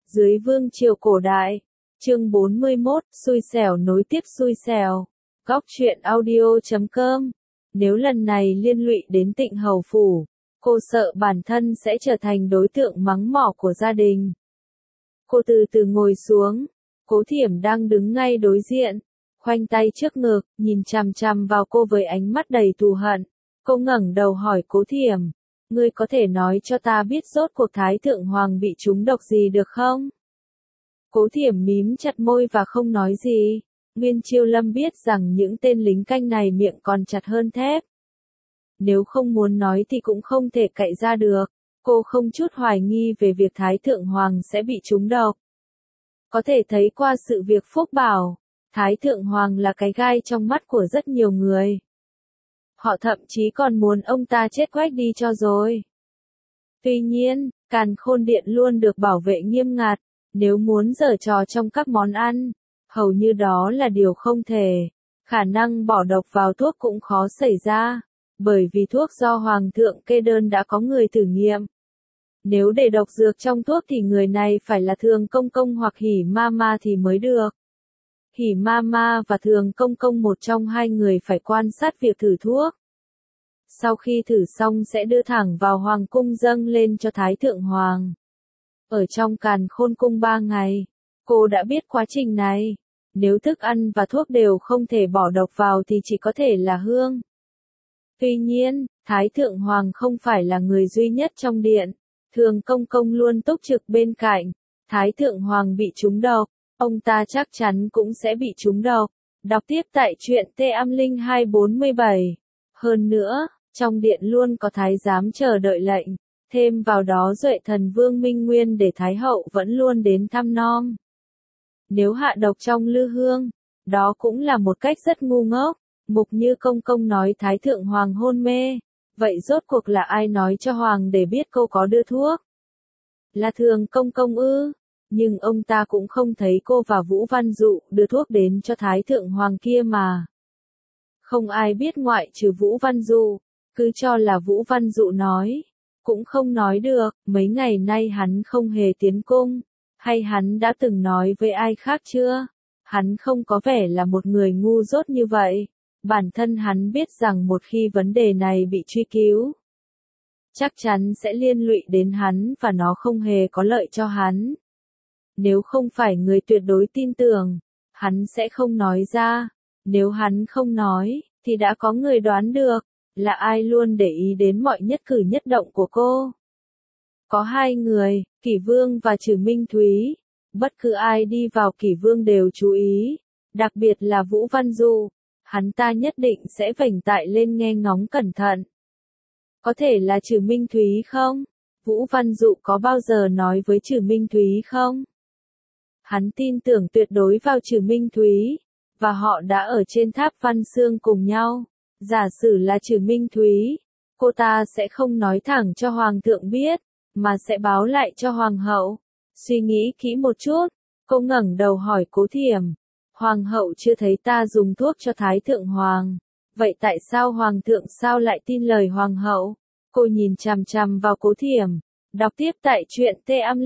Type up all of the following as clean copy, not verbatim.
Dưới vương triều cổ đại, chương 41, xui xẻo nối tiếp xui xẻo. Góc truyện audio.com. Nếu lần này liên lụy đến Tịnh Hầu Phủ, cô sợ bản thân sẽ trở thành đối tượng mắng mỏ của gia đình. Cô từ từ ngồi xuống, Cố Thiểm đang đứng ngay đối diện, khoanh tay trước ngực, nhìn chằm chằm vào cô với ánh mắt đầy thù hận. Cô ngẩng đầu hỏi Cố Thiểm, ngươi có thể nói cho ta biết rốt cuộc Thái Thượng Hoàng bị trúng độc gì được không? Cố Thiểm mím chặt môi và không nói gì. Nguyên Chiêu Lâm biết rằng những tên lính canh này miệng còn chặt hơn thép. Nếu không muốn nói thì cũng không thể cậy ra được. Cô không chút hoài nghi về việc Thái Thượng Hoàng sẽ bị trúng độc. Có thể thấy qua sự việc Phúc Bảo, Thái Thượng Hoàng là cái gai trong mắt của rất nhiều người. Họ thậm chí còn muốn ông ta chết quách đi cho rồi. Tuy nhiên, Càn Khôn Điện luôn được bảo vệ nghiêm ngặt, nếu muốn giở trò trong các món ăn, hầu như đó là điều không thể. Khả năng bỏ độc vào thuốc cũng khó xảy ra, bởi vì thuốc do Hoàng thượng kê đơn đã có người thử nghiệm. Nếu để độc dược trong thuốc thì người này phải là Thường Công Công hoặc Hỉ Ma Ma thì mới được. Hỉ Ma Ma và Thường Công Công một trong hai người phải quan sát việc thử thuốc. Sau khi thử xong sẽ đưa thẳng vào Hoàng cung dâng lên cho Thái Thượng Hoàng. Ở trong Càn Khôn Cung 3 ngày, cô đã biết quá trình này. Nếu thức ăn và thuốc đều không thể bỏ độc vào thì chỉ có thể là hương. Tuy nhiên, Thái Thượng Hoàng không phải là người duy nhất trong điện. Thường Công Công luôn túc trực bên cạnh. Thái Thượng Hoàng bị trúng độc, ông ta chắc chắn cũng sẽ bị trúng độc. Đọc tiếp tại truyện T-247. Hơn nữa, trong điện luôn có thái giám chờ đợi lệnh. Thêm vào đó Duệ Thần Vương Minh Nguyên để Thái Hậu vẫn luôn đến thăm nom. Nếu hạ độc trong lư hương, đó cũng là một cách rất ngu ngốc. Mục Như Công Công nói Thái Thượng Hoàng hôn mê. Vậy rốt cuộc là ai nói cho Hoàng để biết cô có đưa thuốc? Là Thường Công Công ư? Nhưng ông ta cũng không thấy cô và Vũ Văn Dụ đưa thuốc đến cho Thái Thượng Hoàng kia mà. Không ai biết ngoại trừ Vũ Văn Dụ, cứ cho là Vũ Văn Dụ nói. Cũng không nói được, mấy ngày nay hắn không hề tiến cung, hay hắn đã từng nói với ai khác chưa? Hắn không có vẻ là một người ngu dốt như vậy. Bản thân hắn biết rằng một khi vấn đề này bị truy cứu, chắc chắn sẽ liên lụy đến hắn và nó không hề có lợi cho hắn. Nếu không phải người tuyệt đối tin tưởng, hắn sẽ không nói ra. Nếu hắn không nói, thì đã có người đoán được, là ai luôn để ý đến mọi nhất cử nhất động của cô. Có hai người, Kỷ Vương và Trừ Minh Thúy. Bất cứ ai đi vào Kỷ Vương đều chú ý, đặc biệt là Vũ Văn Dụ. Hắn ta nhất định sẽ vểnh tai lên nghe ngóng cẩn thận. Có thể là Trừ Minh Thúy không? Vũ Văn Dụ có bao giờ nói với Trừ Minh Thúy không? Hắn tin tưởng tuyệt đối vào Trừ Minh Thúy, và họ đã ở trên tháp Văn Xương cùng nhau. Giả sử là Trừ Minh Thúy, cô ta sẽ không nói thẳng cho Hoàng thượng biết, mà sẽ báo lại cho Hoàng hậu. Suy nghĩ kỹ một chút, cô ngẩng đầu hỏi Cố Thiểm. Hoàng hậu chưa thấy ta dùng thuốc cho Thái Thượng Hoàng. Vậy tại sao Hoàng thượng sao lại tin lời Hoàng hậu? Cô nhìn chằm chằm vào Cố Thiểm. Đọc tiếp tại truyện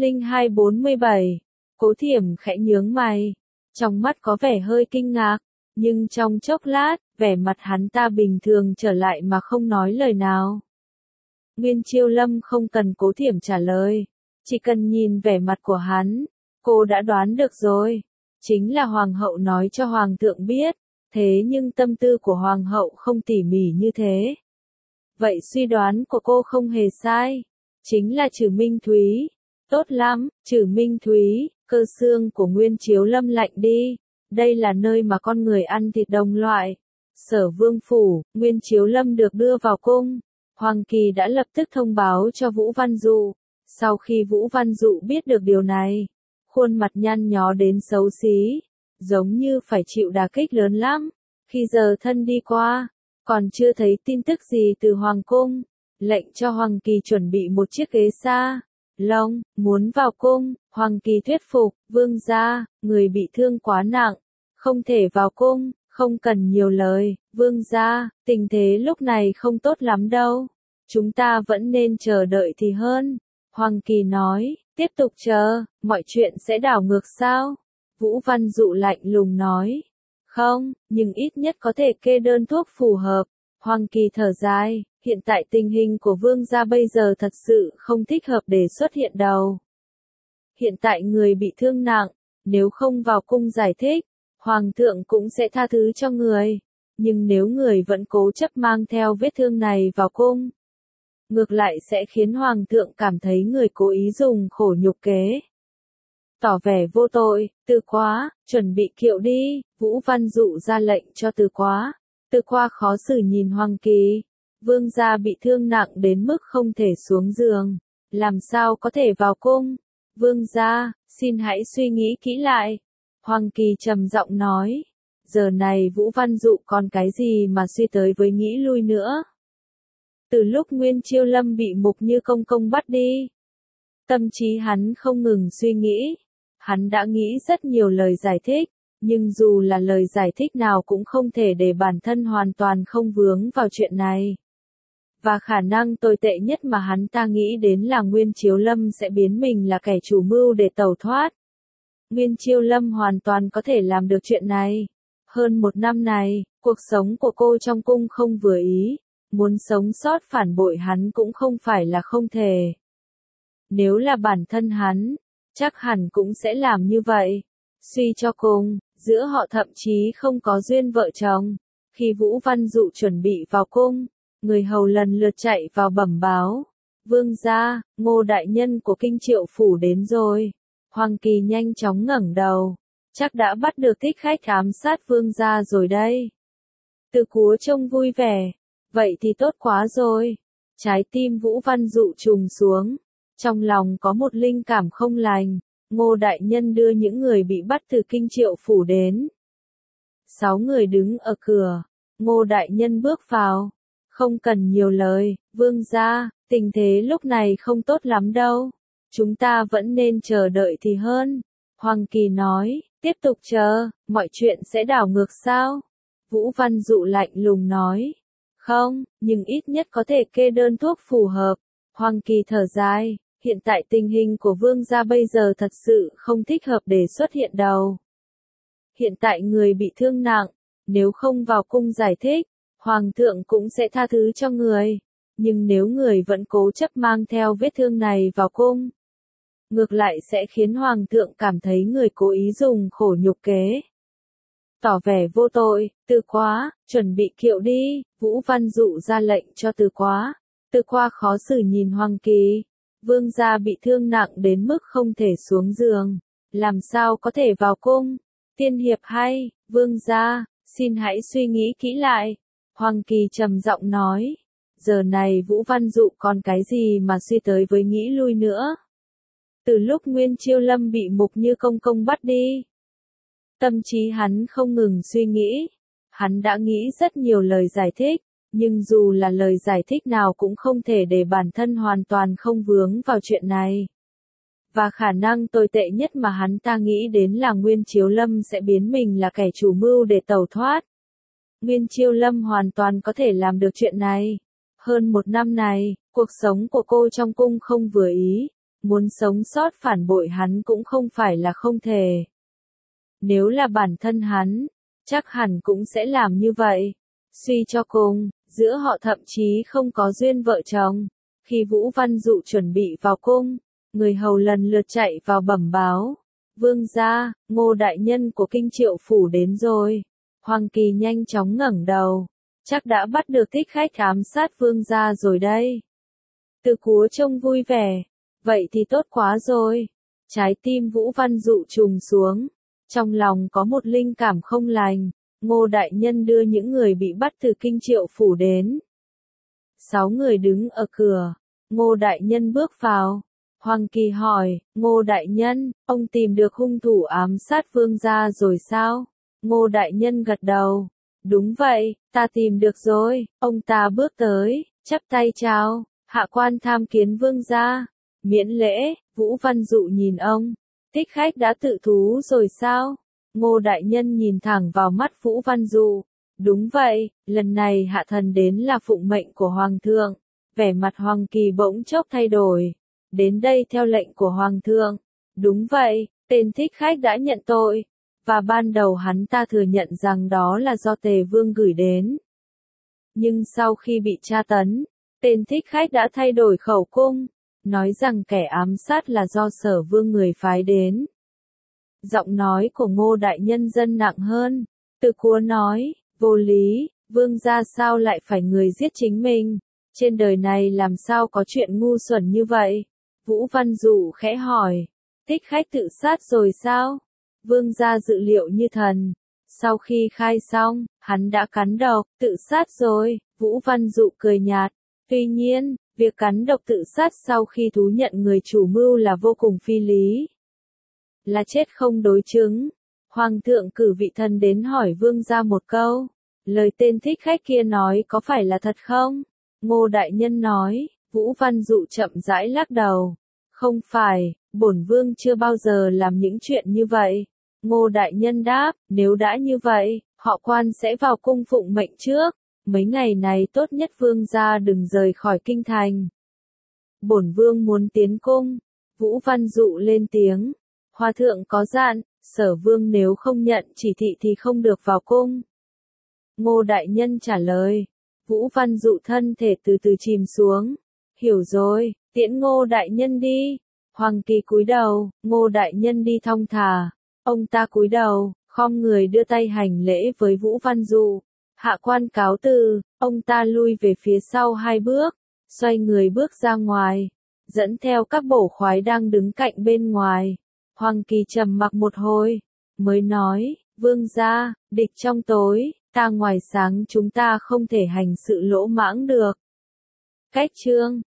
T-247. Cố Thiểm khẽ nhướng mày. Trong mắt có vẻ hơi kinh ngạc. Nhưng trong chốc lát, vẻ mặt hắn ta bình thường trở lại mà không nói lời nào. Nguyên Chiêu Lâm không cần Cố Thiểm trả lời. Chỉ cần nhìn vẻ mặt của hắn, cô đã đoán được rồi. Chính là Hoàng hậu nói cho Hoàng thượng biết, thế nhưng tâm tư của Hoàng hậu không tỉ mỉ như thế. Vậy suy đoán của cô không hề sai. Chính là Trừ Minh Thúy. Tốt lắm, Trừ Minh Thúy, cơ xương của Nguyên Chiếu Lâm lạnh đi. Đây là nơi mà con người ăn thịt đồng loại. Sở Vương Phủ, Nguyên Chiếu Lâm được đưa vào cung. Hoàng Kỳ đã lập tức thông báo cho Vũ Văn Dụ. Sau khi Vũ Văn Dụ biết được điều này, khuôn mặt nhăn nhó đến xấu xí, giống như phải chịu đả kích lớn lắm. Khi giờ thân đi qua, còn chưa thấy tin tức gì từ Hoàng cung, lệnh cho Hoàng Kỳ chuẩn bị một chiếc ghế sa lông, muốn vào cung. Hoàng Kỳ thuyết phục, vương gia, người bị thương quá nặng, không thể vào cung, không cần nhiều lời, vương gia, tình thế lúc này không tốt lắm đâu. Chúng ta vẫn nên chờ đợi thì hơn. Hoàng Kỳ nói, Tiếp tục chờ, mọi chuyện sẽ đảo ngược sao? Vũ Văn Dụ lạnh lùng nói. Không, nhưng ít nhất có thể kê đơn thuốc phù hợp. Hoàng Kỳ thở dài, hiện tại tình hình của vương gia bây giờ thật sự không thích hợp để xuất hiện đâu. Hiện tại người bị thương nặng, nếu không vào cung giải thích, Hoàng thượng cũng sẽ tha thứ cho người. Nhưng nếu người vẫn cố chấp mang theo vết thương này vào cung, ngược lại sẽ khiến Hoàng thượng cảm thấy người cố ý dùng khổ nhục kế. Tỏ vẻ vô tội, Từ Quá, chuẩn bị kiệu đi, Vũ Văn Dụ ra lệnh cho Từ Quá. Từ Quá khó xử nhìn Hoàng Kỳ. Vương gia bị thương nặng đến mức không thể xuống giường, làm sao có thể vào cung? Vương gia, xin hãy suy nghĩ kỹ lại. Hoàng Kỳ trầm giọng nói. Giờ này Vũ Văn Dụ còn cái gì mà suy tới với nghĩ lui nữa? Từ lúc Nguyên Chiêu Lâm bị Mục Như Công công bắt đi, tâm trí hắn không ngừng suy nghĩ. Hắn đã nghĩ rất nhiều lời giải thích, nhưng dù là lời giải thích nào cũng không thể để bản thân hoàn toàn không vướng vào chuyện này. Và khả năng tồi tệ nhất mà hắn ta nghĩ đến là Nguyên Chiêu Lâm sẽ biến mình là kẻ chủ mưu để tẩu thoát. Nguyên Chiêu Lâm hoàn toàn có thể làm được chuyện này. Hơn một năm này, cuộc sống của cô trong cung không vừa ý, muốn sống sót phản bội hắn cũng không phải là không thể. Nếu là bản thân hắn, chắc hẳn cũng sẽ làm như vậy. Suy cho cùng, giữa họ thậm chí không có duyên vợ chồng. Khi Vũ Văn Dụ chuẩn bị vào cung, người hầu lần lượt chạy vào bẩm báo. Vương gia, Ngô đại nhân của Kinh Triệu phủ đến rồi. Hoàng Kỳ nhanh chóng ngẩng đầu. Chắc đã bắt được thích khách ám sát vương gia rồi đây. Từ Cúa trông vui vẻ. Vậy thì tốt quá rồi. Trái tim Vũ Văn Dụ trùng xuống. Trong lòng có một linh cảm không lành. Ngô đại nhân đưa những người bị bắt từ Kinh Triệu phủ đến. 6 người đứng ở cửa. Ngô đại nhân bước vào. Không cần nhiều lời, vương gia, tình thế lúc này không tốt lắm đâu. Chúng ta vẫn nên chờ đợi thì hơn. Hoàng Kỳ nói, tiếp tục chờ, mọi chuyện sẽ đảo ngược sao? Vũ Văn Dụ lạnh lùng nói. Không, nhưng ít nhất có thể kê đơn thuốc phù hợp. Hoàng Kỳ thở dài, hiện tại tình hình của vương gia bây giờ thật sự không thích hợp để xuất hiện đâu. Hiện tại người bị thương nặng, nếu không vào cung giải thích, Hoàng thượng cũng sẽ tha thứ cho người. Nhưng nếu người vẫn cố chấp mang theo vết thương này vào cung, ngược lại sẽ khiến Hoàng thượng cảm thấy người cố ý dùng khổ nhục kế. Tỏ vẻ vô tội, Từ Quá, chuẩn bị kiệu đi, Vũ Văn Dụ ra lệnh cho Từ Quá. Từ Quá khó xử nhìn Hoàng Kỳ. Vương gia bị thương nặng đến mức không thể xuống giường, làm sao có thể vào cung? Tiên hiệp hay, vương gia, xin hãy suy nghĩ kỹ lại. Hoàng Kỳ trầm giọng nói. Giờ này Vũ Văn Dụ còn cái gì mà suy tới với nghĩ lui nữa? Từ lúc Nguyên Chiêu Lâm bị Mục Như Công công bắt đi, tâm trí hắn không ngừng suy nghĩ. Hắn đã nghĩ rất nhiều lời giải thích, nhưng dù là lời giải thích nào cũng không thể để bản thân hoàn toàn không vướng vào chuyện này. Và khả năng tồi tệ nhất mà hắn ta nghĩ đến là Nguyên Chiêu Lâm sẽ biến mình là kẻ chủ mưu để tẩu thoát. Nguyên Chiêu Lâm hoàn toàn có thể làm được chuyện này. Hơn một năm này, cuộc sống của cô trong cung không vừa ý, muốn sống sót phản bội hắn cũng không phải là không thể. Nếu là bản thân hắn, chắc hẳn cũng sẽ làm như vậy. Suy cho cùng, giữa họ thậm chí không có duyên vợ chồng. Khi Vũ Văn Dụ chuẩn bị vào cung, người hầu lần lượt chạy vào bẩm báo. Vương gia, Ngô đại nhân của Kinh Triệu phủ đến rồi. Hoàng Kỳ nhanh chóng ngẩng đầu. Chắc đã bắt được thích khách ám sát vương gia rồi đây. Từ Cúa trông vui vẻ. Vậy thì tốt quá rồi. Trái tim Vũ Văn Dụ trùng xuống. Trong lòng có một linh cảm không lành. Ngô đại nhân đưa những người bị bắt từ Kinh Triệu phủ đến. 6 người đứng ở cửa. Ngô đại nhân bước vào. Hoàng Kỳ hỏi, Ngô đại nhân, ông tìm được hung thủ ám sát vương gia rồi sao? Ngô đại nhân gật đầu. Đúng vậy, ta tìm được rồi. Ông ta bước tới, chắp tay chào, hạ quan tham kiến vương gia. Miễn lễ, Vũ Văn Dụ nhìn ông. Thích khách đã tự thú rồi sao? Ngô đại nhân nhìn thẳng vào mắt Vũ Văn Dụ. Đúng vậy, lần này hạ thần đến là phụng mệnh của Hoàng thượng. Vẻ mặt Hoàng Kỳ bỗng chốc thay đổi. đến đây theo lệnh của Hoàng thượng. Đúng vậy, tên thích khách đã nhận tội, và ban đầu hắn ta thừa nhận rằng đó là do Tề Vương gửi đến. Nhưng sau khi bị tra tấn, tên thích khách đã thay đổi khẩu cung, nói rằng kẻ ám sát là do Sở Vương người phái đến. Giọng nói của Ngô Đại Nhân dâng nặng hơn, Từ Cúa nói, vô lý, vương gia sao lại phải người giết chính mình, trên đời này làm sao có chuyện ngu xuẩn như vậy. Vũ Văn Dụ khẽ hỏi, thích khách tự sát rồi sao? Vương gia dự liệu như thần. Sau khi khai xong, hắn đã cắn độc, tự sát rồi, Vũ Văn Dụ cười nhạt. Tuy nhiên, việc cắn độc tự sát sau khi thú nhận người chủ mưu là vô cùng phi lý. Là chết không đối chứng. Hoàng thượng cử vị thần đến hỏi vương gia một câu. Lời tên thích khách kia nói có phải là thật không? Ngô Đại Nhân nói, Vũ Văn Dụ chậm rãi lắc đầu. Không phải, bổn vương chưa bao giờ làm những chuyện như vậy. Ngô Đại Nhân đáp, nếu đã như vậy, họ Quan sẽ vào cung phụng mệnh trước. Mấy ngày này tốt nhất vương gia đừng rời khỏi kinh thành. Bổn vương muốn tiến cung. Vũ Văn Dụ lên tiếng. Hòa thượng có dặn, Sở Vương nếu không nhận chỉ thị thì không được vào cung. Ngô Đại Nhân trả lời. Vũ Văn Dụ thân thể từ từ chìm xuống. Hiểu rồi, tiễn Ngô Đại Nhân đi. Hoàng Kỳ cúi đầu, Ngô Đại Nhân đi thong thả. Ông ta cúi đầu, khom người đưa tay hành lễ với Vũ Văn Dụ. Hạ quan cáo từ, ông ta lui về phía sau 2 bước, xoay người bước ra ngoài, dẫn theo các bổ khoái đang đứng cạnh bên ngoài. Hoàng Kỳ trầm mặc một hồi, mới nói, vương gia, địch trong tối, ta ngoài sáng chúng ta không thể hành sự lỗ mãng được. Cách chương